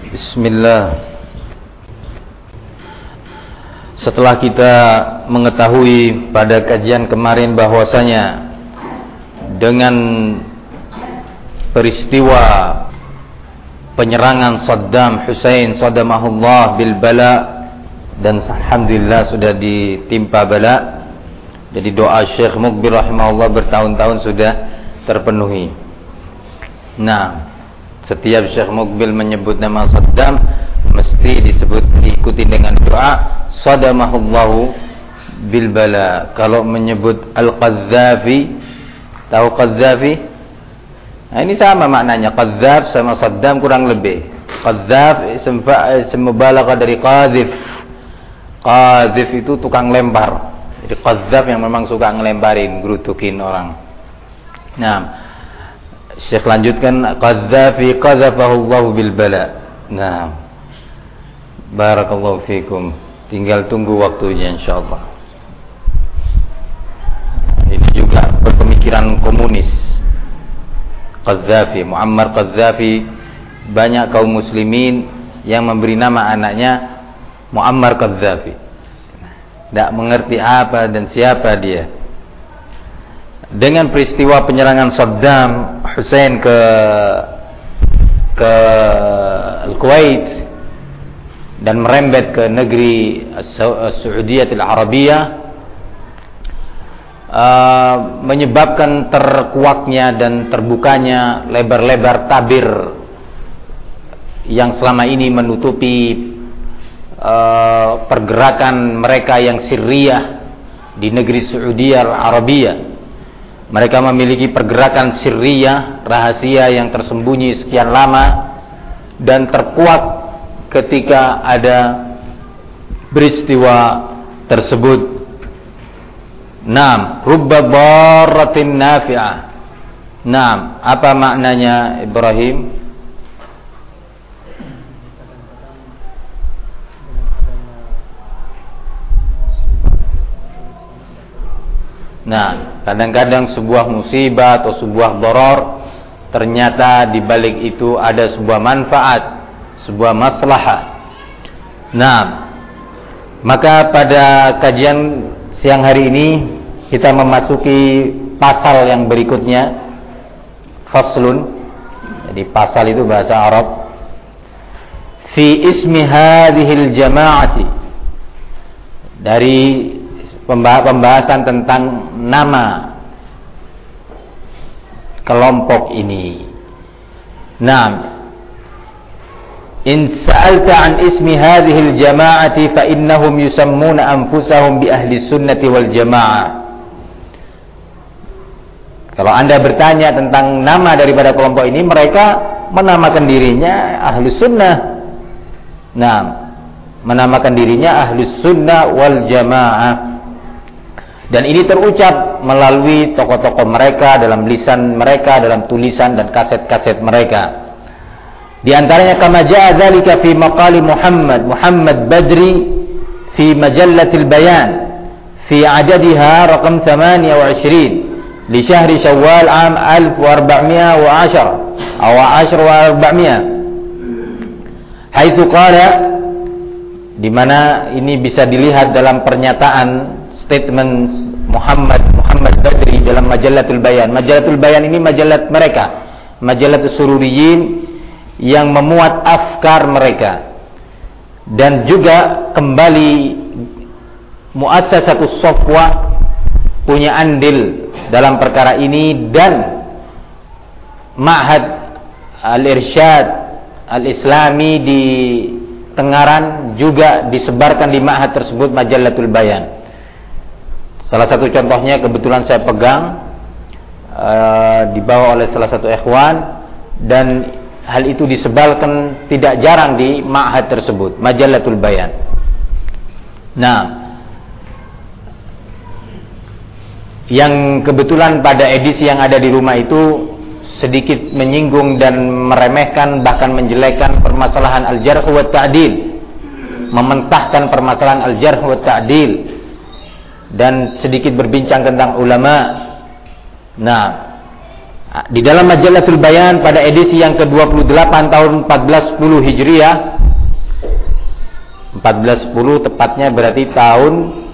Bismillah. Setelah kita mengetahui pada kajian kemarin bahwasanya dengan peristiwa penyerangan Saddam Hussein sadamahullah bil bala, dan alhamdulillah sudah ditimpa bala, jadi doa Syekh Muqbil rahimahullah bertahun-tahun sudah terpenuhi. Nah, setiap Syekh Muqbil menyebut nama Saddam mesti diikuti dengan doa sadamahullahu bil bala. Kalau menyebut Al-Qaddafi, tahu Qaddafi? Nah, ini sama maknanya, Qadzaf sama Saddam kurang lebih. Qadzaf ism mubalaghah dari qadzif. Qadzif itu tukang lempar. Jadi Qadzaf yang memang suka ngelemparin, gerutukin orang. Nah, Syekh lanjutkan, Qaddafi qadzafahullahu bil bala. Nah, barakallahu fikum. Tinggal tunggu waktunya insyaallah. Ini juga berpemikiran komunis. Qaddafi, Muammar Qaddafi, banyak kaum muslimin yang memberi nama anaknya Muammar Qaddafi. Tidak mengerti apa dan siapa dia. Dengan peristiwa penyerangan Saddam Hussein ke Kuwait dan merembet ke negeri Saudiyah Al-Arabiyah, menyebabkan terkuaknya dan terbukanya lebar-lebar tabir yang selama ini menutupi pergerakan mereka yang Syriah di negeri Saudiyah Al-Arabiyah. Mereka memiliki pergerakan sirriyah, rahasia yang tersembunyi sekian lama dan terkuak ketika ada peristiwa tersebut. Naam, rubba darratin nafi'ah. Naam, apa maknanya Ibrahim? Nah, kadang-kadang sebuah musibah atau sebuah doror, ternyata di balik itu ada sebuah manfaat, sebuah maslahah. Nah, maka pada kajian siang hari ini kita memasuki pasal yang berikutnya, faslun. Jadi pasal itu bahasa Arab. Fi ismi hadhil jama'ati, dari pembahasan tentang nama kelompok ini. Naam, in sa'alta an ismi hadhihi al-jama'ati fa innahum yusammuna anfusahum bi ahli sunnati wal jamaah. Kalau Anda bertanya tentang nama daripada kelompok ini, mereka menamakan dirinya ahli sunnah. Naam, menamakan dirinya ahli sunnah wal jamaah. Dan ini terucap melalui tokoh-tokoh mereka, dalam lisan mereka, dalam tulisan dan kaset-kaset mereka. Di antaranya kama jaa dzalika fi maqali Muhammad Badri fi majallatil Bayan fi adadiha raqam 28 li syahri Syawal am 1410 atau 10400, haitsu qala, di mana ini bisa dilihat dalam pernyataan statement Muhammad Badri dalam Majallatul Bayan. Majallatul Bayan ini majalah mereka, majalah sururiyin yang memuat afkar mereka, dan juga kembali Muassasatus Safwa punya andil dalam perkara ini, dan Ma'had Al-Irsyad Al-Islami di Tengaran juga disebarkan di ma'had tersebut Majallatul Bayan. Salah satu contohnya kebetulan saya pegang, dibawa oleh salah satu ikhwan, dan hal itu disebarkan tidak jarang di ma'had tersebut, Majallatul Bayan. Nah, yang kebetulan pada edisi yang ada di rumah itu sedikit menyinggung dan meremehkan, bahkan menjelekkan permasalahan al-jarh wa ta'dil, mementahkan permasalahan al-jarh wa ta'dil, dan sedikit berbincang tentang ulama. Nah, Di dalam Majalatul Bayan pada edisi yang ke-28 tahun 1410 Hijriah, 1410 tepatnya berarti tahun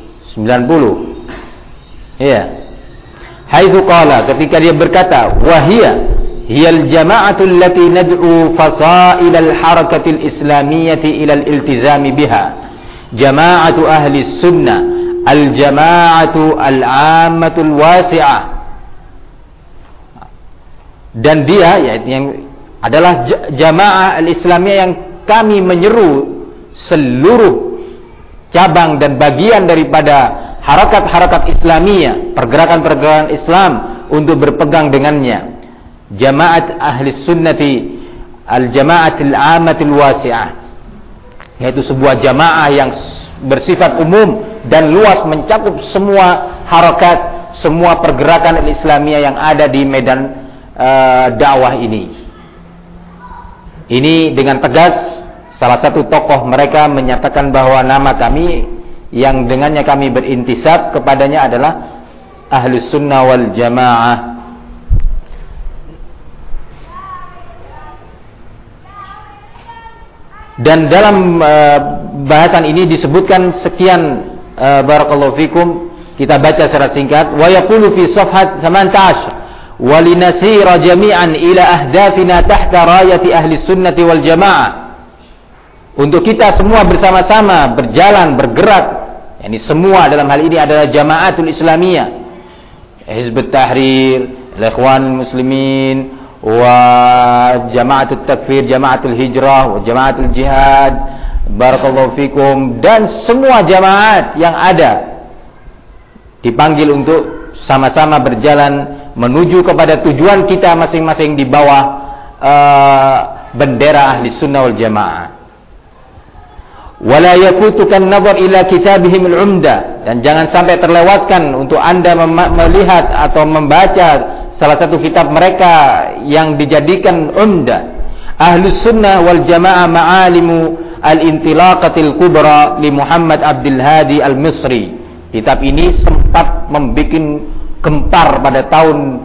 90. Iya. Haitsu qala, ketika dia berkata, "Wahia hiyal jama'atul lati nad'u fasail al-harakati al-islamiyyati ila al-iltizami biha. Jama'atu ahli sunnah, al-jama'atu al-'ammatul wasi'ah." Dan dia, yaitu yang adalah jamaah al-islamiyah yang kami menyeru seluruh cabang dan bagian daripada harakat-harakat Islamiyah, pergerakan-pergerakan Islam untuk berpegang dengannya. Jamaat ahli sunnati al-jama'atil 'ammatil wasi'ah, yaitu sebuah jamaah yang bersifat umum dan luas, mencakup semua harakat, semua pergerakan Islamiyah yang ada di medan dakwah ini. Ini dengan tegas salah satu tokoh mereka menyatakan bahwa nama kami yang dengannya kami berintisab kepadanya adalah Ahlus Sunnah wal Jamaah. Dan dalam bahasan ini disebutkan sekian, barakallahu fikum, kita baca secara singkat. Wa yaqulu fi safhat 18, walinasira jami'an ila ahdafina tahta rayati ahli sunnati wal jamaah. Untuk kita semua bersama-sama berjalan, bergerak, yani semua dalam hal ini adalah jamaatul islamiyah, Hizbut Tahrir, Ikhwanul Muslimin, wa jamaatul takfir, jamaatul hijrah, wa jamaatul jihad, barakallahu fikum, dan semua jamaat yang ada dipanggil untuk sama-sama berjalan menuju kepada tujuan kita masing-masing di bawah bendera ahli sunnah wal jamaah. Wala yafutukan nazar ila kitabihim al-umda, dan jangan sampai terlewatkan untuk Anda melihat atau membaca salah satu kitab mereka yang dijadikan umda. Ahli sunnah wal jamaah ma'alimu al-intilaqatil kubra li Muhammad Abdul Hadi al-Misri. Kitab ini sempat membuat gempar pada tahun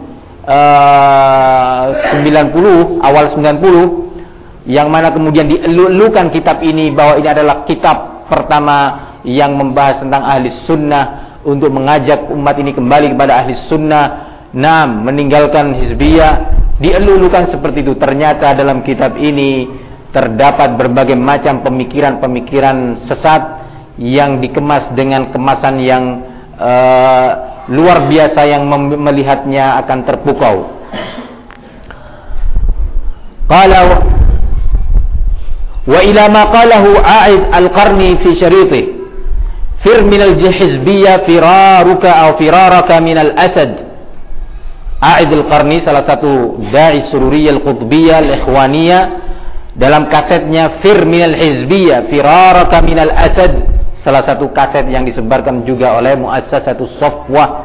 90, awal 90, yang mana kemudian dielu-elukan kitab ini bahwa ini adalah kitab pertama yang membahas tentang ahli sunnah, untuk mengajak umat ini kembali kepada ahli sunnah, meninggalkan hizbiyah. Dielu-elukan seperti itu. Ternyata dalam kitab ini terdapat berbagai macam pemikiran-pemikiran sesat yang dikemas dengan kemasan yang luar biasa, yang melihatnya akan terpukau. Qala wa ila ma qalahu A'id al-Qarni fi syaritihi, fir min al-hizbiyyah firaruka aw firaraka min al-asad. A'id al-Qarni, salah satu dai sururiyah al-qutbiyah al-ikhwaniyah, dalam kasetnya Fir min al-hizbiyyah firaraka min al-asad, salah satu kaset yang disebarkan juga oleh Muassasatus Safwah.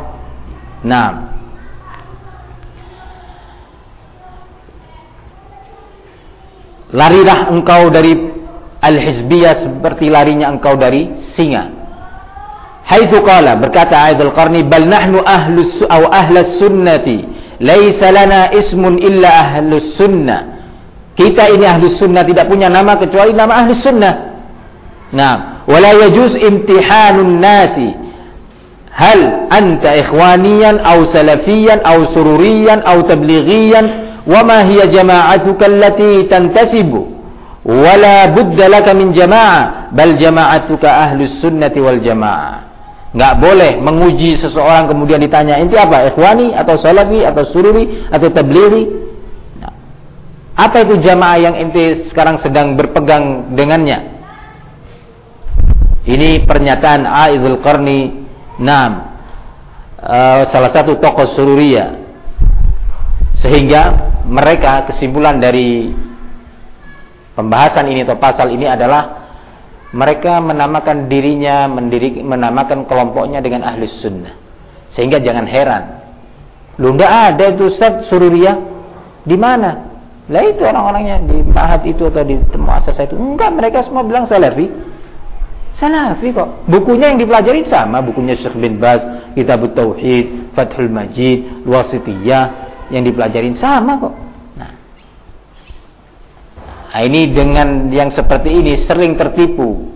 Larilah engkau dari al-hizbiyah seperti larinya engkau dari singa. Haitsu qala, berkata A'id al-Qarni, bal nahnu ahlus sunnati laisa lana ismun illa ahlus sunnah. Kita ini ahlus sunnah tidak punya nama kecuali nama ahlus sunnah. Wala yajuz imtihanun nasi hal anta ikhwaniyan aw salafiyan aw sururiyan aw tablighiyan wa ma hiya jama'atuka allati tantasibu wala budda laka min jama'ah bal jama'atuka ahlus sunnati wal jama'ah. Enggak boleh menguji seseorang kemudian ditanya, "Inti apa? Ikhwani atau salafi atau sururi atau tablighi?" Apa itu jamaah yang ente sekarang sedang berpegang dengannya? Ini pernyataan A'id al-Qarni, salah satu tokoh sururiyah. Sehingga mereka, kesimpulan dari pembahasan ini atau pasal ini adalah mereka menamakan dirinya, menamakan kelompoknya dengan ahli sunnah. Sehingga jangan heran, lu ndak ada itu Ustaz sururiyah di mana? Lah itu orang-orangnya di Ma'had itu atau di muassasah itu. Enggak, mereka semua bilang salafi. Salafi kok. Bukunya yang dipelajari sama, bukunya Syekh bin Baz, Kitabut Tauhid, Fathul Majid, Wasitiyah, yang dipelajarin sama kok. Nah, ini dengan yang seperti ini sering tertipu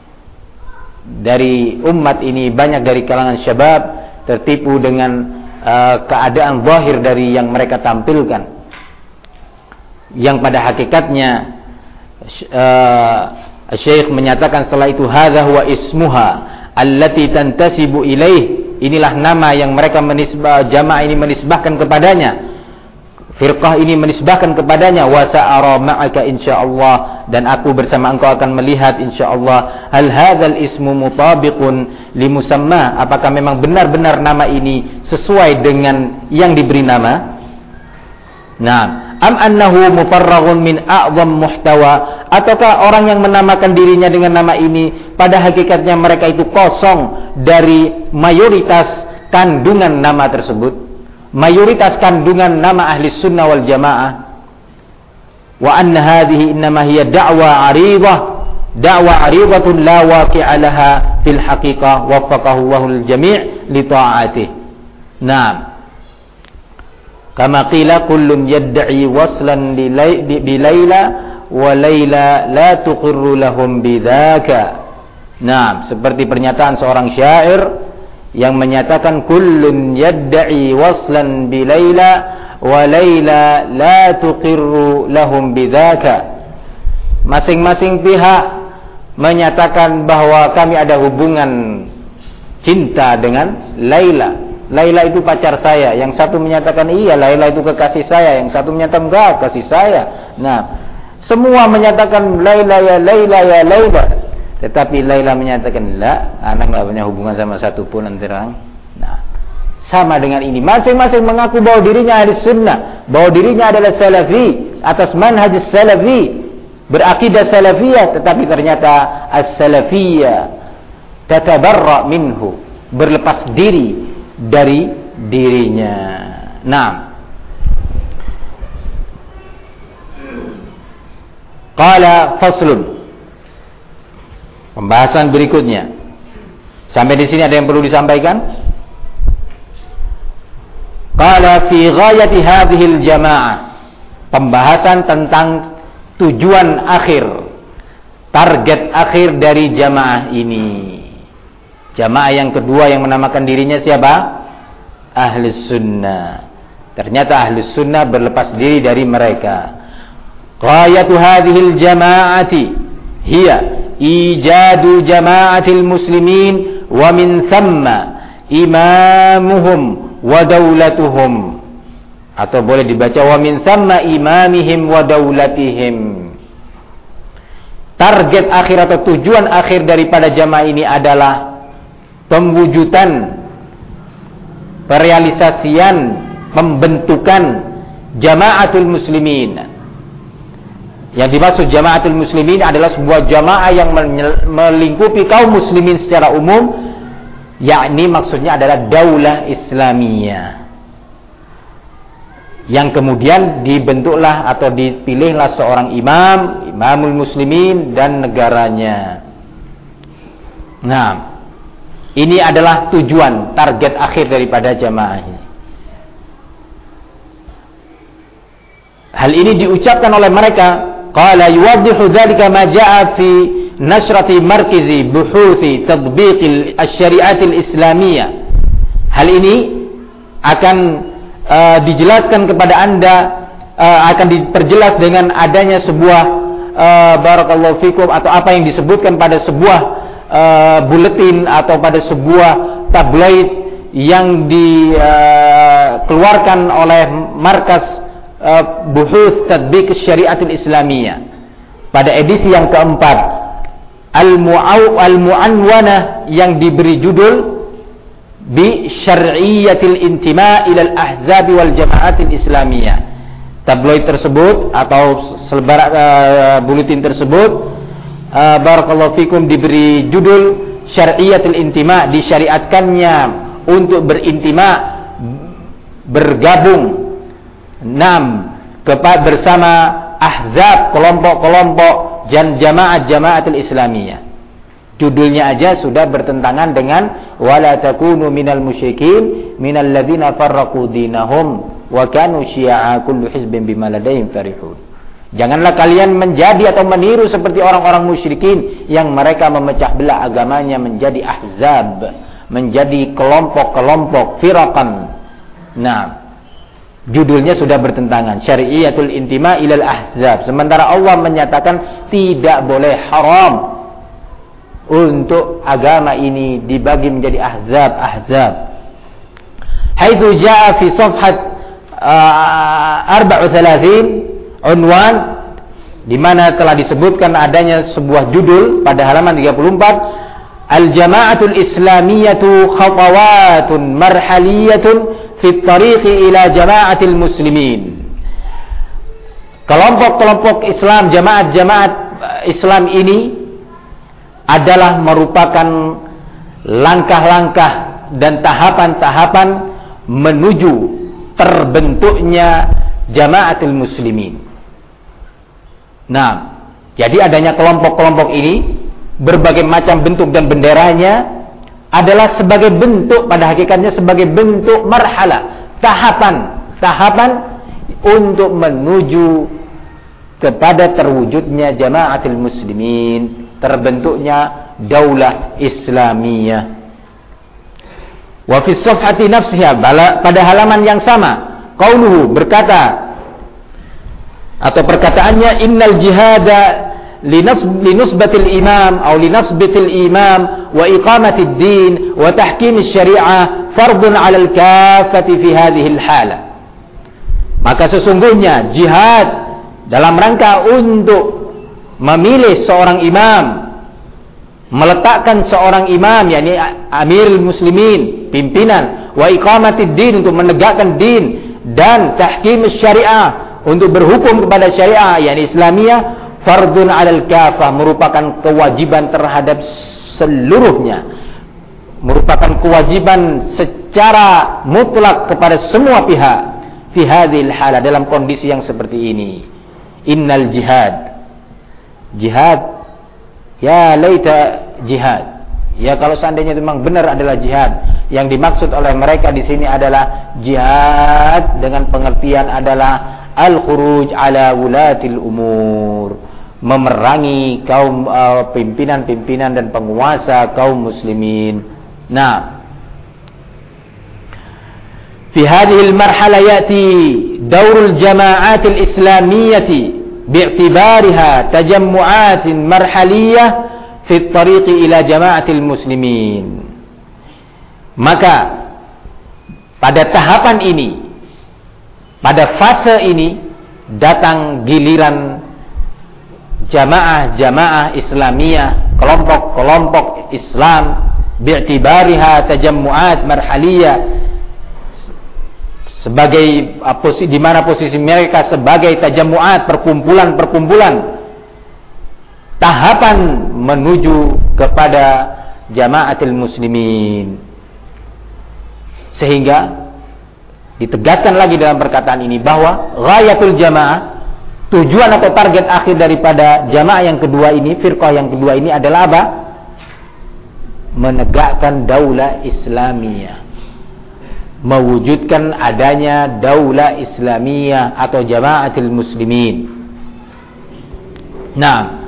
dari umat ini. Banyak dari kalangan syabab tertipu dengan keadaan zahir dari yang mereka tampilkan, yang pada hakikatnya Syekh menyatakan setelah itu, hadza huwa ismuha allati tantasibu ilaih. Inilah nama yang mereka jamaah ini menisbahkan kepadanya, firqah ini menisbahkan kepadanya. Wa sa'ara ma'aka insyaallah, dan aku bersama engkau akan melihat insyaallah. Hal hadzal ismu mutabiqun limusamma, apakah memang benar-benar nama ini sesuai dengan yang diberi nama? Nah, am annahu mufarraghun min a'zam muhtawa, ataukah orang yang menamakan dirinya dengan nama ini pada hakikatnya mereka itu kosong dari mayoritas kandungan nama tersebut, mayoritas kandungan nama ahli sunnah wal jamaah. Wa anna hadhihi innama hiya da'wa 'aridah, da'wa 'aridatun la waqi'a laha fil haqiqah, waffaqahu Allahul jami' li ta'atihi. Naam, kama qila kullun yad'i waslan bi Laila wa Laila la tuqirru lahum bidzaka. Nah, seperti pernyataan seorang syair yang menyatakan kullun yad'i waslan bi Laila wa Laila la tuqirru lahum bidzaka. Masing-masing pihak menyatakan bahwa kami ada hubungan cinta dengan Laila. Laila itu pacar saya. Yang satu menyatakan iya, Laila itu kekasih saya. Yang satu menyatakan enggak, kasih saya. Nah, semua menyatakan Laila ya Laila ya Laila. Tetapi Laila menyatakan la, anak enggak punya hubungan sama satu pun antara. Nah, sama dengan ini. Masing-masing mengaku bahwa dirinya ahli sunnah, bahwa dirinya adalah salafi, atas manhaj salafi, berakidah salafiyah. Tetapi ternyata as-salafiyah tatabarra minhu, berlepas diri dari dirinya. Nah, qala faslun, pembahasan berikutnya. Sampai di sini ada yang perlu disampaikan? Qala fi ghayati hadhihi al-jamaah, pembahasan tentang tujuan akhir, target akhir dari jamaah ini. Jamaah yang kedua yang menamakan dirinya siapa? Ahlus sunnah. Ternyata ahlus sunnah berlepas diri dari mereka. Ghayatu hadhil jama'ati hiya ijadu jama'atil muslimin wa min thamma imamuhum wa daulatuhum. Atau boleh dibaca wa min thamma imamihim wa daulatihim. Target akhir atau tujuan akhir daripada jamaah ini adalah pemwujudan, perealisasian, pembentukan jamaatul muslimin. Yang dimaksud jamaatul muslimin adalah sebuah jamaah yang melingkupi kaum muslimin secara umum, yakni maksudnya adalah daulah Islamiyah, yang kemudian dibentuklah atau dipilihlah seorang imamul muslimin dan negaranya. Nah, ini adalah tujuan, target akhir daripada jamaah ini. Hal ini diucapkan oleh mereka. Qala yuwaddihu dzalika ma jaa fi nasrati markizi buhuthi tatbiq asy-syari'at al-islamiyah. Hal ini akan dijelaskan kepada Anda, akan diperjelas dengan adanya sebuah barakallahu fikum, atau apa yang disebutkan pada sebuah buletin atau pada sebuah tabloid yang dikeluarkan oleh markas Buhuth Tatbiq Syariatul Islamiyah pada edisi yang keempat, Al-Mu'anwana, yang diberi judul bi Syar'iyyatil Intima' ila al-Ahzab wal Jama'atil Islamiyah. Tabloid tersebut atau buletin tersebut barakallahu fikum diberi judul Syar'iyyatul Intima', disyariatkannya untuk berintima, bergabung bersama ahzab, kelompok-kelompok dan jama'atul Islamiyah. Judulnya aja sudah bertentangan dengan wala takunu minal musyrikin minal ladzina farraqu dinahum wa kanu syi'a kullu hizbin bima ladaihim farihun. Janganlah kalian menjadi atau meniru seperti orang-orang musyrikin yang mereka memecah belah agamanya menjadi ahzab, menjadi kelompok-kelompok, firaqan. Nah, judulnya sudah bertentangan. Syari'iyatul intima ilal ahzab. Sementara Allah menyatakan tidak boleh, haram untuk agama ini dibagi menjadi ahzab-ahzab. Haitsu jaa fi safhat 34 unwan, di mana telah disebutkan adanya sebuah judul pada halaman 34, Al-Jama'atul Islamiyatu Khatawatun Marhaliyatun fi Tariqi ila Jama'atil Muslimin. Kelompok-kelompok Islam, jamaat-jamaat Islam ini adalah merupakan langkah-langkah dan tahapan-tahapan menuju terbentuknya Jama'atul Muslimin. Nah, jadi adanya kelompok-kelompok ini, berbagai macam bentuk dan benderanya adalah sebagai bentuk, pada hakikatnya sebagai bentuk marhalah, tahapan untuk menuju kepada terwujudnya Jama'atul Muslimin, terbentuknya daulah Islamiyah. Wa fi safhati nafsiha, pada halaman yang sama, qauluhu, berkata atau perkataannya, innal jihada linusbatil imam atau linasbatil imam wa iqamatid din wa tahkimis syariah fardun 'alal kaffati fi hadhihi al-hala. Maka sesungguhnya jihad dalam rangka untuk memilih seorang imam, meletakkan seorang imam, yakni amirul muslimin, pimpinan, wa iqamatid din, untuk menegakkan din, dan tahkimis syariah, untuk berhukum kepada syariah, yakni Islamiyah, fardun 'alal kafah, merupakan kewajiban terhadap seluruhnya, merupakan kewajiban secara mutlak kepada semua pihak. Fi hadhil halah, dalam kondisi yang seperti ini. Innal jihad, ya laita jihad, ya kalau seandainya memang benar adalah jihad, yang dimaksud oleh mereka di sini adalah jihad dengan pengertian adalah al-khuruj ala wulatil umur, memerangi kaum pimpinan-pimpinan dan penguasa kaum muslimin. Nah, fi hadhihi al-marhala yati daurul jama'atil islamiyyati bi'tibariha tajammu'atin marhaliyah fi at-tariqi ila jama'atil muslimin. Maka pada tahapan ini, pada fase ini, datang giliran jamaah-jamaah Islamiyah, kelompok-kelompok Islam, bi'tibariha tajammu'at marhaliyah, sebagai di mana posisi mereka sebagai tajammu'at, perkumpulan-perkumpulan, tahapan menuju kepada jama'atul muslimin. Sehingga ditegaskan lagi dalam perkataan ini bahwa ghayatul jamaah, tujuan atau target akhir daripada jamaah yang kedua ini, firqah yang kedua ini adalah apa? Menegakkan daulah Islamiyah, mewujudkan adanya daulah Islamiyah atau jama'atul muslimin. Nah,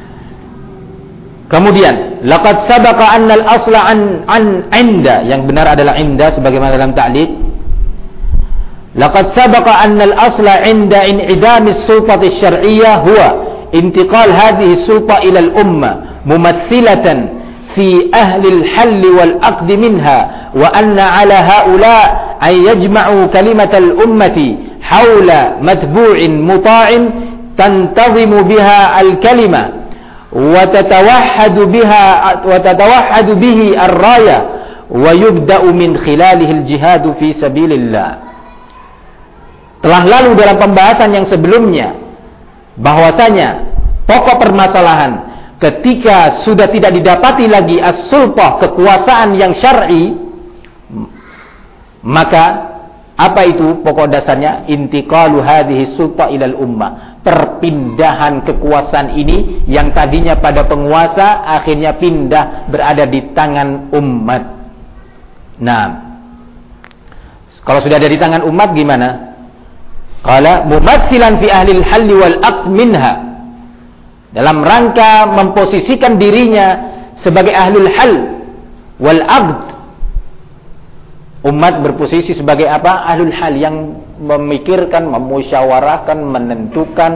kemudian laqad sabaqa anna al-asla an inda, yang benar adalah inda sebagaimana dalam ta'liq. لقد سبق أن الأصل عند انعدام السلطة الشرعية هو انتقال هذه السلطة إلى الأمة ممثلة في أهل الحل والعقد منها، وأن على هؤلاء أن يجمعوا كلمة الأمة حول متبوع مطاع تنتظم بها الكلمة وتتوحد به الراية ويبدأ من خلاله الجهاد في سبيل الله. Telah lalu dalam pembahasan yang sebelumnya bahwasanya pokok permasalahan ketika sudah tidak didapati lagi as-sultah, kekuasaan yang syar'i, maka apa itu pokok dasarnya? Intiqalu hadhihi sultah ilal ummah, perpindahan kekuasaan ini yang tadinya pada penguasa akhirnya pindah berada di tangan umat. Nah, kalau sudah ada di tangan umat gimana? Qala mumatsilan fi ahli al-hal wal aqd minha, dalam rangka memposisikan dirinya sebagai ahlul hal wal aqd. Umat berposisi sebagai apa? Ahlul hal, yang memikirkan, memusyawarahkan, menentukan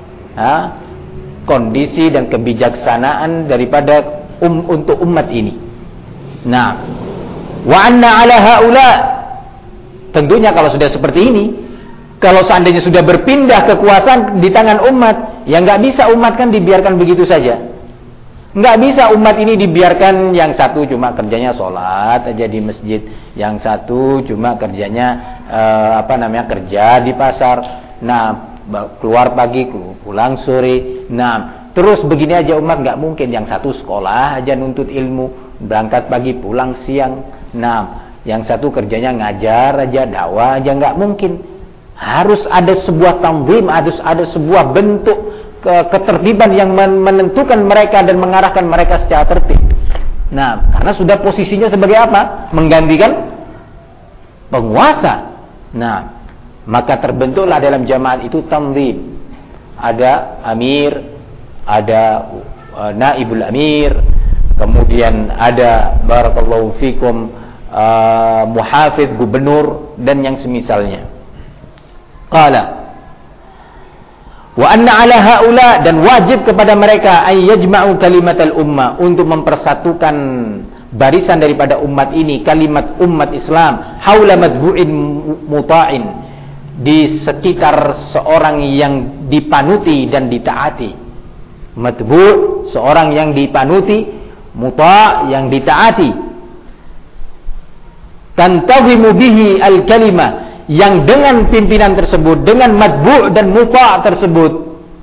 kondisi dan kebijaksanaan daripada untuk umat ini. Nah, wa anna ala haula, tentunya kalau sudah seperti ini, kalau seandainya sudah berpindah kekuasaan di tangan umat, ya nggak bisa umat kan dibiarkan begitu saja. Nggak bisa umat ini dibiarkan yang satu cuma kerjanya sholat aja di masjid, yang satu cuma kerjanya kerja di pasar. Nah, keluar pagi, pulang sore. Nah, terus begini aja umat nggak mungkin. Yang satu sekolah aja nuntut ilmu, berangkat pagi, pulang siang. Nah, yang satu kerjanya ngajar aja, dakwah aja, nggak mungkin. Harus ada sebuah tanzim, harus ada sebuah bentuk ketertiban yang menentukan mereka dan mengarahkan mereka secara tertib. Nah, karena sudah posisinya sebagai apa? Menggantikan penguasa. Nah, maka terbentuklah dalam jamaat itu tanzim. Ada amir, ada naibul amir, kemudian ada barakallahu fikum muhafidz, gubernur, dan yang semisalnya. Qala wa anna ala haula, dan wajib kepada mereka ay yajma'u kalimatal ummah, untuk mempersatukan barisan daripada umat ini, kalimat umat Islam, haula madbu'in muta'in, di sekitar seorang yang dipanuti dan ditaati. Madbu', seorang yang dipanuti, muta', yang ditaati. Tantazimu bihi al-kalimah, yang dengan pimpinan tersebut, dengan madbu' dan muta' tersebut,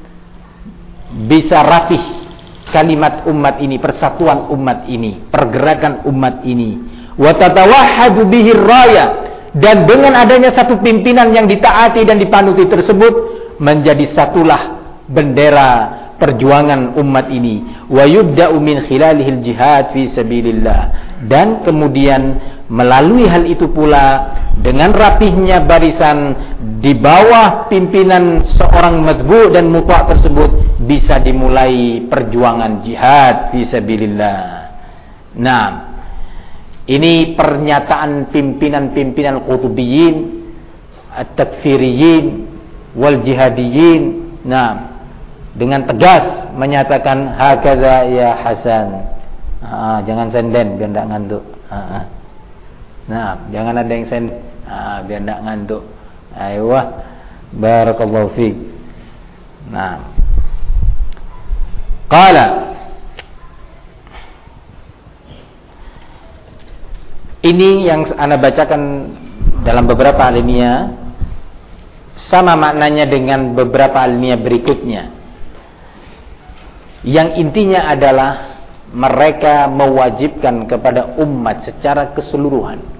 bisa rapih kalimat umat ini, persatuan umat ini, pergerakan umat ini. Wa tatawahhadu bihi raya, dan dengan adanya satu pimpinan yang ditaati dan dipanuti tersebut, menjadi satulah bendera perjuangan umat ini. Wa yubda'u min khilalihil jihad fi sabilillah, dan kemudian melalui hal itu pula, dengan rapihnya barisan di bawah pimpinan seorang madbu' dan muta' tersebut, bisa dimulai perjuangan jihad fi sabilillah. Nah, ini pernyataan pimpinan-pimpinan Qutubiyyin, at-takfiriyin, wal jihadiyin. Nah, dengan tegas menyatakan hakaza ya Hasan. Jangan senden biar enggak ngantuk. Nah, jangan ada yang senden biar enggak ngantuk. Ayo, barakallahu fiik. Nah, qala, ini yang ana bacakan dalam beberapa alimiah, sama maknanya dengan beberapa alimiah berikutnya, yang intinya adalah mereka mewajibkan kepada umat secara keseluruhan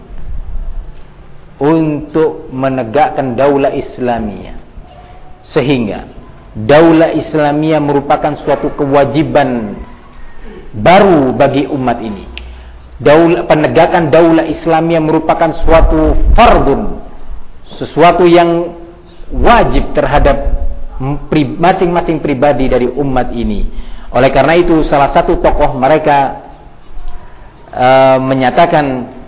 untuk menegakkan daulah Islamiyah, sehingga daulah Islamiyah merupakan suatu kewajiban baru bagi umat ini. Penegakan daulah Islamiyah merupakan suatu fardun, sesuatu yang wajib terhadap masing-masing pribadi dari umat ini. Oleh karena itu, salah satu tokoh mereka menyatakan,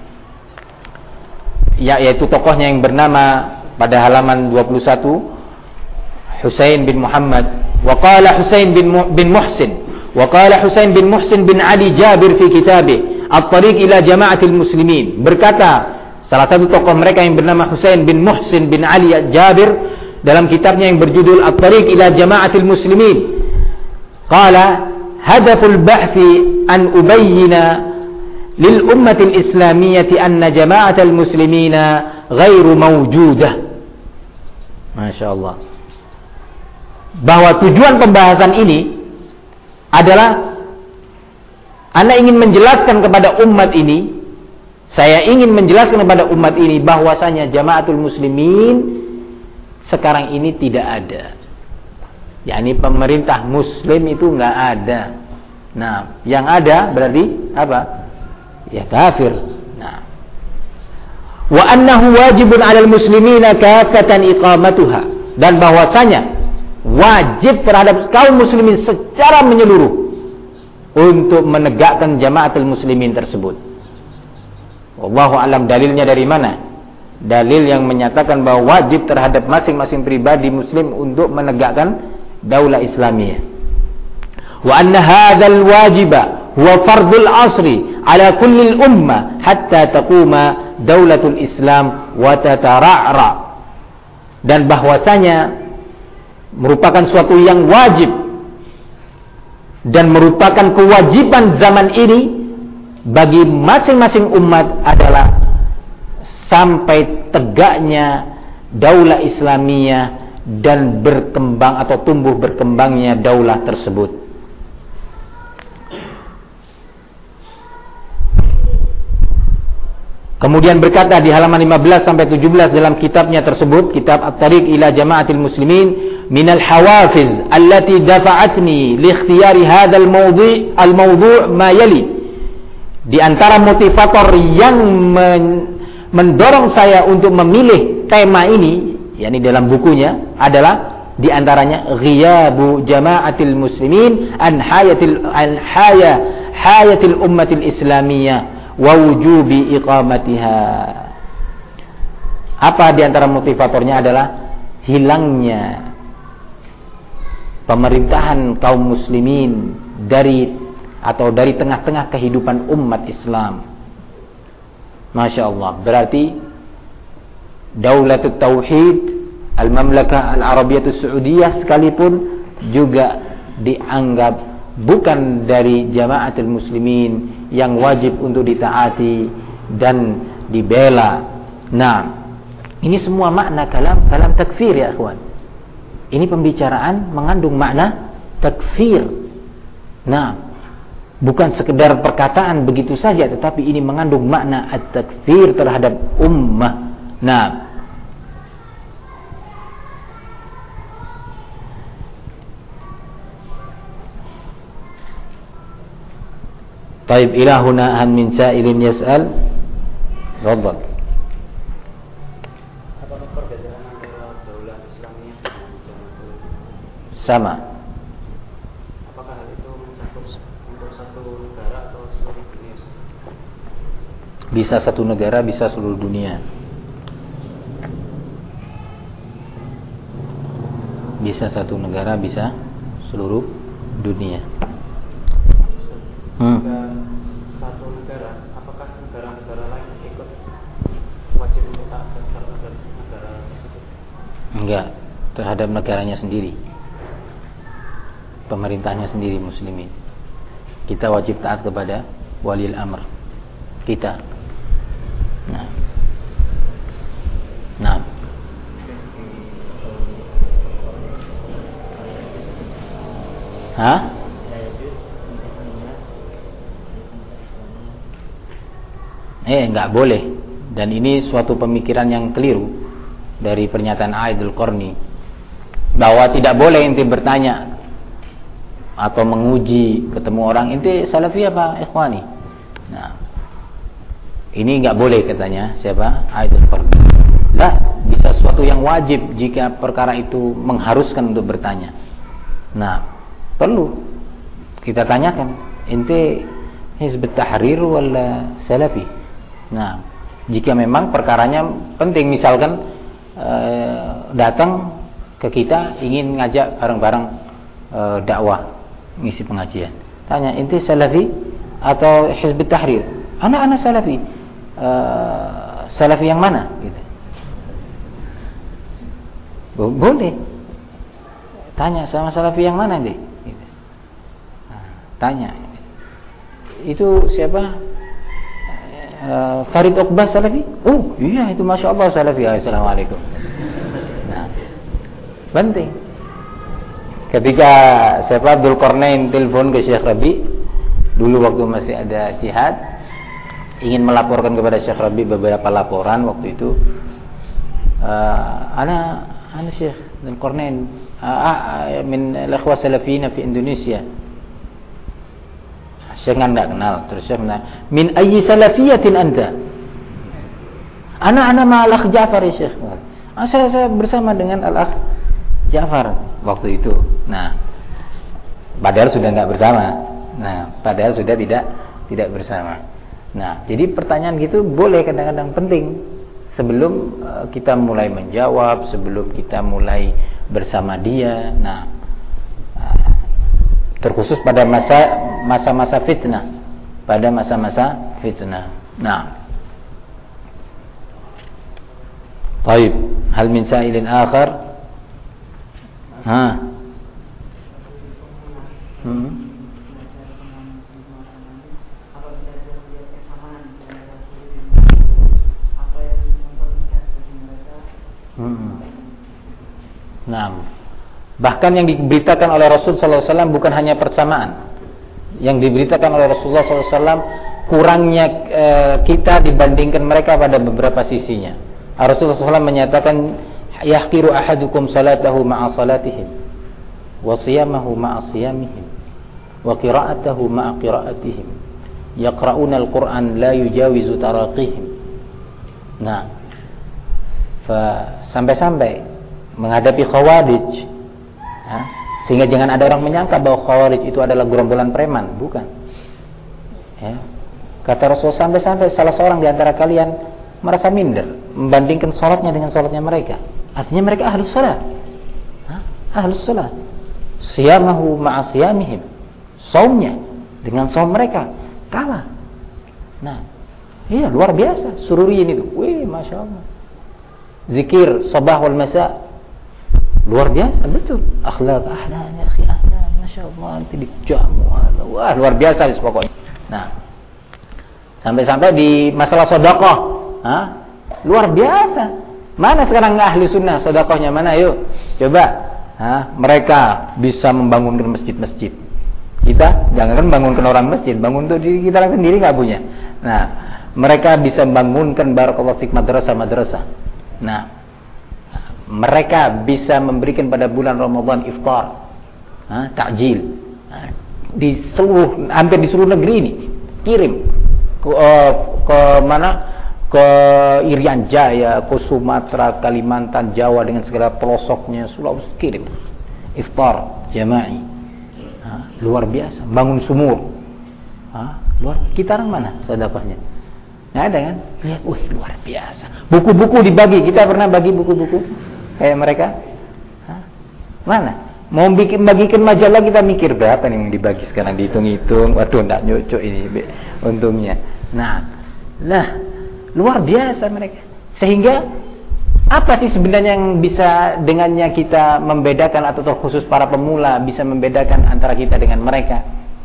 yaitu tokohnya yang bernama pada halaman 21, Husain bin Muhammad, wa qala Husain bin Muhsin, wa qala Husain bin Muhsin bin Ali Jabir fi kitabih At-Tariq ila Jama'atil Muslimin. Berkata salah satu tokoh mereka yang bernama Husain bin Muhsin bin Ali Jabir dalam kitabnya yang berjudul At-Tariq ila Jama'atil Muslimin, qala hadaful ba'thi an ubayyina lil ummatil islamiyyati anna jama'atal muslimina ghairu mawjudah. Masya Allah. Bahwa tujuan pembahasan ini adalah Anda ingin menjelaskan kepada umat ini, saya ingin menjelaskan kepada umat ini bahwasanya jamaatul muslimin sekarang ini tidak ada. yakni pemerintah muslim itu enggak ada. Nah, yang ada berarti apa? Ya kafir. Nah. Wa annahu wajibun 'alal muslimina kafatan iqamatuha. dan bahwasanya wajib terhadap kaum muslimin secara menyeluruh untuk menegakkan jamaatul muslimin tersebut. Wallahu alam, dalilnya dari mana? Dalil yang menyatakan bahwa wajib terhadap masing-masing pribadi muslim untuk menegakkan daulah Islamiyah. Wa anna hadzal wajiba huwa fardul asri ala kulli ummah hatta taquma daulatul Islam wa tatara'ra. Dan bahwasanya merupakan suatu yang wajib dan merupakan kewajiban zaman ini bagi masing-masing umat adalah sampai tegaknya daulah Islamiyah dan berkembang atau tumbuh berkembangnya daulah tersebut. Kemudian berkata di halaman 15 sampai 17 dalam kitabnya tersebut, kitab At-Tariq ila Jama'atil Muslimin, minal hawafiz allati dafa'atni li ikhtiyari hadzal al-mawdu' ma yali. Di antara motivator yang mendorong saya untuk memilih tema ini, yakni dalam bukunya, adalah di antaranya ghiyabu jama'atil muslimin an hayatil ummatil islamiyah wa wujubi iqamatiha. Apa di antara motivatornya adalah hilangnya pemerintahan kaum muslimin dari tengah-tengah kehidupan umat Islam. Masya Allah, berarti Daulatut Tauhid Al-Mamlakah Al-Arabiyatus Saudiyah sekalipun juga dianggap bukan dari jamaatul muslimin yang wajib untuk ditaati dan dibela. Nah, ini semua makna kalam takfir ya ikhwan. Ini pembicaraan mengandung makna takfir. Nah, bukan sekedar perkataan begitu saja, tetapi ini mengandung makna at-takfir terhadap ummah. Nah, طيب إلى هنا هل من سائل يسأل؟ تفضل. Sama. Apakah hal itu mencakup untuk satu negara atau seluruh dunia? Bisa satu negara, bisa seluruh dunia. Bisa satu negara, bisa seluruh dunia. Satu negara, apakah negara-negara lain ikut wajib untuk taat terhadap negara tersebut? Enggak, terhadap negaranya sendiri, pemerintahnya sendiri muslimin. Kita wajib taat kepada walil amr kita. Nah. Hah? Enggak boleh. Dan ini suatu pemikiran yang keliru dari pernyataan Aidul Qarni, bahwa tidak boleh inti bertanya atau menguji ketemu orang, inti salafi apa ikhwani. Nah, ini enggak boleh katanya siapa? Aidul Qarni. Lah, bisa suatu yang wajib jika perkara itu mengharuskan untuk bertanya. Nah, perlu kita tanyakan, inti Hizbut Tahrir wala salafi. Nah, jika memang perkaranya penting, misalkan datang ke kita ingin ngajak bareng-bareng dakwah, ngisi pengajian, tanya, inti salafi atau Hizbut Tahrir? Anak salafi. Salafi yang mana? Gitu. Boleh tanya, sama salafi yang mana deh? Gitu. Tanya. Itu siapa? Farid Uqbah salafi? Oh iya, itu Masya Allah salafi. Assalamualaikum. Nah, penting. Ketika siapa Abdul Qarnain telepon ke Syekh Rabi, dulu waktu masih ada jihad, ingin melaporkan kepada Syekh Rabi beberapa laporan waktu itu. Ana Syekh Abdul Qarnain min al-ikhwah salafiyyin fi Indonesia. Syekh enggak kenal. Terus Syekh menanya, min ayyi salafiyatin anta? Ana ma'al akh Ja'far ya Syekh. Saya bersama dengan al-akh Ja'far waktu itu. Nah, padahal sudah nggak bersama. Nah, padahal sudah tidak bersama. Nah, jadi pertanyaan gitu boleh kadang-kadang penting sebelum kita mulai menjawab, sebelum kita mulai bersama dia. Nah, terkhusus pada masa-masa fitnah, pada masa-masa fitnah. Nah, baik, hal min sa'ilin akhar? Nah, bahkan yang diberitakan oleh Rasul sallallahu alaihi wasallam bukan hanya persamaan. Yang diberitakan oleh Rasulullah sallallahu alaihi wasallam kurangnya kita dibandingkan mereka pada beberapa sisinya. Rasulullah SAW menyatakan yahqiru ahadukum salatahu ma'a salatihim wa siyamahu ma'a siyamihim wa qira'atahu ma'a qira'atihim yaqra'una al-Qur'an la yujawizu taraqihim. Nah, sampai-sampai menghadapi Khawarij, sehingga jangan ada orang menyangka bahwa Khawarij itu adalah gerombolan preman, bukan. Ya. Kata Rasul, sampai-sampai salah seorang di antara kalian merasa minder membandingkan sholatnya dengan sholatnya mereka. Artinya mereka ahlus sholat, ahlus sholat. Siyamahu ma'a siyamihim, saumnya dengan saum mereka kalah. Nah, iya luar biasa sururiin itu. Wih, masya Allah. Zikir sabah wal masa luar biasa, betul. Akhlak ahlan ya akhi ahlan, masya Allah, nanti dijamu. Wah, luar biasa pokoknya. Nah, sampai-sampai di masalah sedekah, luar biasa. Mana sekarang ahli sunnah sedekahnya mana? Yuk, coba. Mereka bisa membangunkan masjid-masjid. Kita jangan bangunkan orang masjid, bangun untuk diri kita sendiri nggak punya. Nah, mereka bisa membangunkan barakallahu fik madrasah-madrasah. Nah, mereka bisa memberikan pada bulan Ramadan iftar, takjil, hampir di seluruh negeri ini kirim ke mana, ke Irian Jaya, ke Sumatera, Kalimantan, Jawa dengan segala pelosoknya, Sulawesi kirim iftar jama'i. Luar biasa, bangun sumur. Kita orang mana sedekahnya? Nggak ada kan? Lihat, luar biasa. Buku-buku dibagi, kita pernah bagi buku-buku kayak mereka? Mana? Mau bagikan majalah kita mikir berapa nih yang dibagi sekarang, dihitung-hitung. Waduh, enggak nyocok ini untungnya. Nah, luar biasa mereka. Sehingga apa sih sebenarnya yang bisa dengannya kita membedakan, atau terkhusus para pemula bisa membedakan antara kita dengan mereka?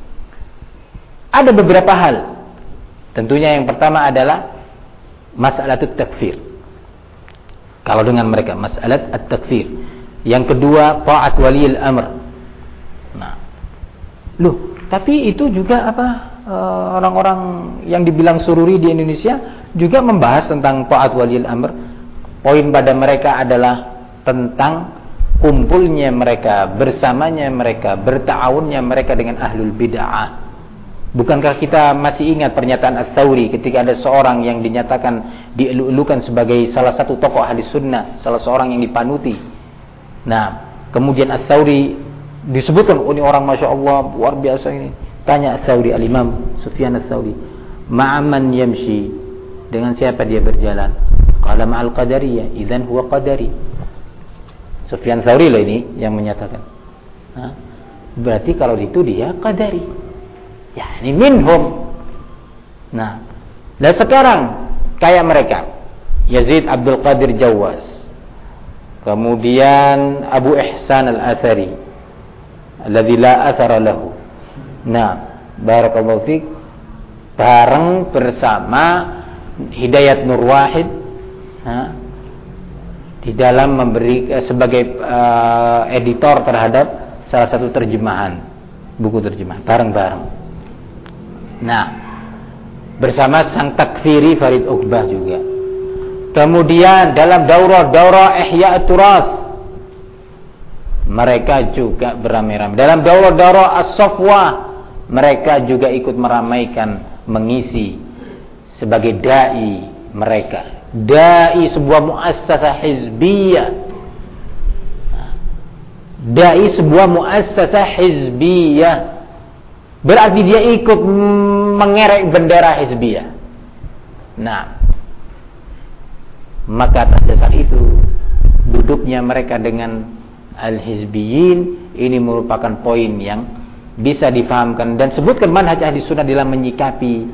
Ada beberapa hal. Tentunya yang pertama adalah masalah takfir. Kalau dengan mereka masalah at-takfir. Yang kedua ta'at waliyil amr. Nah, tapi itu juga orang-orang yang dibilang sururi di Indonesia juga membahas tentang ta'at waliyil amr. Poin pada mereka adalah tentang kumpulnya mereka, bersamanya mereka, berta'awunnya mereka dengan ahlul bid'ah. Bukankah kita masih ingat pernyataan Ats-Tsauri ketika ada seorang yang dinyatakan dielu-elukan sebagai salah satu tokoh ahli sunnah, salah seorang yang dipanuti. Nah, kemudian Ats-Tsauri disebutkan, ini orang masya Allah luar biasa ini. Tanya Ats-Tsauri, al-Imam Sufyan Ats-Tsauri, ma'aman yamshi, dengan siapa dia berjalan? Qala ma'al qadariyah, idzan huwa qadari. Sufyan Ats-Tsauri loh ini yang menyatakan. Berarti kalau itu dia qadari. Ya, ini minhum. Nah, dan sekarang kayak mereka Yazid Abdul Qadir Jawaz, kemudian Abu Ihsan Al-Athari alladzi la athara lahu. Nah, barakallahu fik, bareng bersama Hidayat Nur Wahid di dalam memberi sebagai editor terhadap salah satu terjemahan, buku terjemahan, bareng-bareng. Nah, bersama sang takfiri Farid Uqbah juga. Kemudian dalam daurah Ihya Turas, mereka juga beramai-ramai. Dalam daurah As-Safwa, mereka juga ikut meramaikan, mengisi sebagai dai mereka. Dai sebuah muassasah hizbiyah. dai sebuah muassasah hizbiyah, berarti dia ikut mengerek bendera hizbiyah. Nah, maka atas dasar itu duduknya mereka dengan al-hizbiyin ini merupakan poin yang bisa difahamkan, dan sebutkan manhaj ahli sunnah dalam menyikapi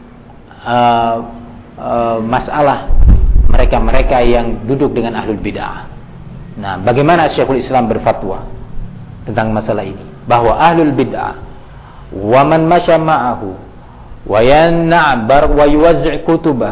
masalah mereka-mereka yang duduk dengan ahlul bid'ah. Nah, bagaimana Syekhul Islam berfatwa tentang masalah ini, bahwa ahlul bid'ah wa man masya ma'ahu wa yan'abar wa yuwazzi' kutub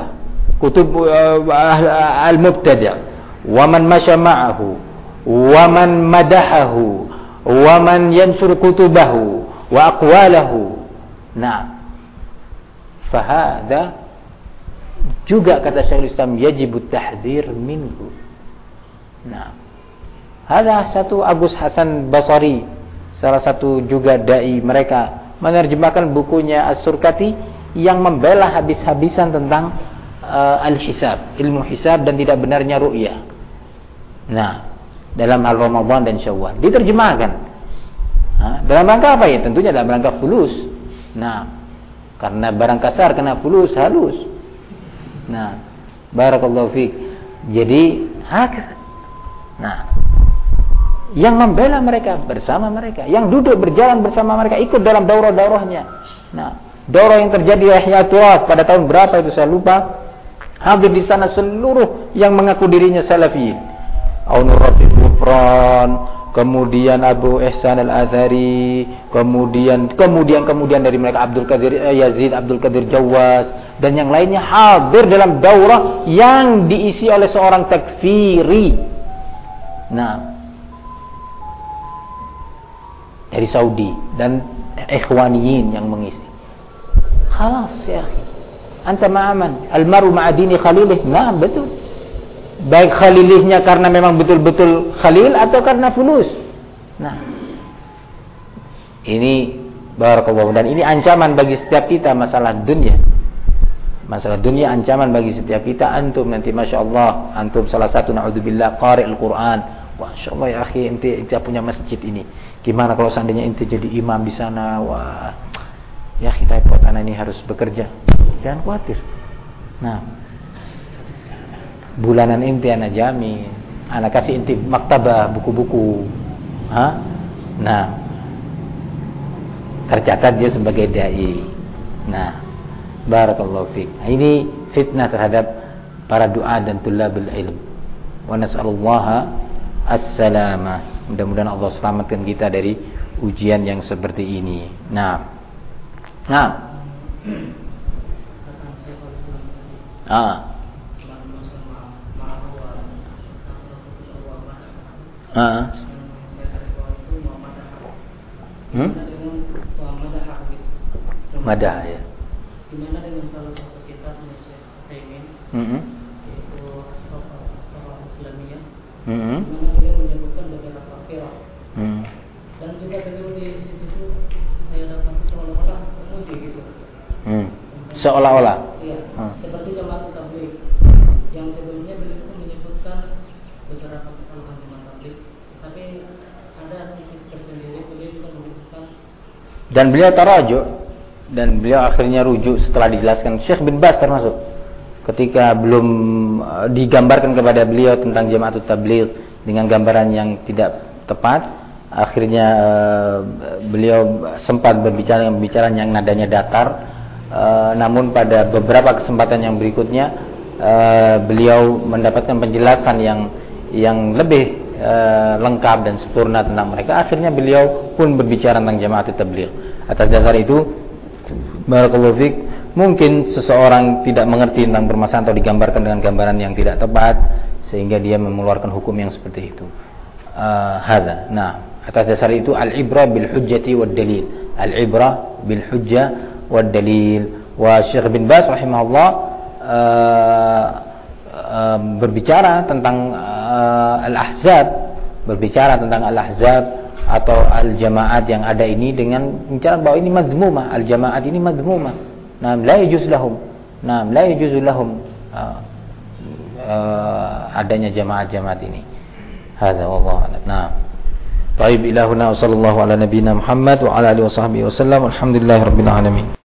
al-mubtadi' wa man masya ma'ahu wa man madahahu wa man yansur kutubahu wa aqwalahu. Nah, fahada juga kata Syekhul Islam yajibut tahdhir minhu. Nah, ada satu Agus Hasan Basri, salah satu juga dai mereka, menerjemahkan bukunya As-Surkati yang membela habis-habisan tentang al-hisab, ilmu hisab dan tidak benarnya ru'yah. Nah, dalam hal Ramadan dan Syawal diterjemahkan. Dalam rangka apa ya? Tentunya dalam rangka fulus. Nah, karena barang kasar kena fulus halus. Nah, barakallahu fiik. Jadi nah, yang membela mereka bersama mereka, yang duduk berjalan bersama mereka, ikut dalam daurah-daurahnya. Nah, daurah yang terjadi di Ihya Turas pada tahun berapa itu saya lupa. Hadir di sana seluruh yang mengaku dirinya salafi. Aunuratul Kufran, kemudian Abu Ihsan Al-Athari, kemudian dari mereka Abdul Qadir Yazid, Abdul Qadir Jawas dan yang lainnya hadir dalam daurah yang diisi oleh seorang takfiri. Nah, dari Saudi dan ikhwaniyin yang mengisi. Khalas ya akhi, anta ma'aman al-maru ma'adini khalilih. Nah, betul. Baik khalilihnya karena memang betul-betul khalil atau karena fulus. Nah, ini barakallahu, dan ini ancaman bagi setiap kita masalah dunia. Masalah dunia ancaman bagi setiap kita. Antum nanti Masya Allah, antum salah satu na'udzubillah qari'ul Quran. Masya Allah ya akhi, ente punya masjid ini. Gimana kalau seandainya ente jadi imam di sana? Wah, ya kita repot, anak ini harus bekerja. Jangan khawatir. Nah, bulanan ente anak jamin, anak kasih ente maktabah buku-buku. Nah, tercatat dia sebagai dai. Nah, barakallahu fiik. Ini fitnah terhadap para du'a dan tullabul ilm. Wa nas'alullaha as-salamah. Mudah-mudahan Allah selamatkan kita dari ujian yang seperti ini. Nah. Madah ya. Gimana dengan salah satu kitab Syekh Utsaimin, yaitu As-Salah Islamiyah, dimana beliau menyebutkan beberapa firaq, dan juga beliau di situ saya dapat seolah-olah memuji gitu. Seolah-olah. Iya. Seperti Jamaah Tabligh yang sebelumnya beliau itu menyebutkan beberapa kesalahan Jamaah Tabligh, tapi ada sisi tersendiri beliau juga menyebutkan, dan beliau tarajuk. Dan beliau akhirnya rujuk setelah dijelaskan. Syekh bin Baz termasuk, ketika belum digambarkan kepada beliau tentang Jama'atut Tabligh dengan gambaran yang tidak tepat, akhirnya beliau sempat berbicara yang nadanya datar. Namun pada beberapa kesempatan yang berikutnya beliau mendapatkan penjelasan yang lebih lengkap dan sempurna tentang mereka. Akhirnya beliau pun berbicara tentang Jama'atut Tabligh. Atas dasar itu, barakallahu fiik, mungkin seseorang tidak mengerti tentang permasalahan atau digambarkan dengan gambaran yang tidak tepat sehingga dia mengeluarkan hukum yang seperti itu. Nah, atas dasar itu al-ibrah bil hujjati wad dalil. Al-ibrah bil hujjah wad dalil. Wa Syekh bin Baz rahimahullah berbicara tentang al-ahzab, berbicara tentang al-ahzab atau al-jamaat yang ada ini dengan bicara bahwa ini madhmumah, al-jamaat ini madhmumah. Nah, la yajuz lahum. Nah, la yajuz lahum adanya jamaat-jamaat ini. Hadza wallahu a'lam. Nah, Taib ilahuna wa sallallahu ala nabiyina Muhammad wa ala alihi wa sahbihi wa sallam. Alhamdulillahirabbil alamin.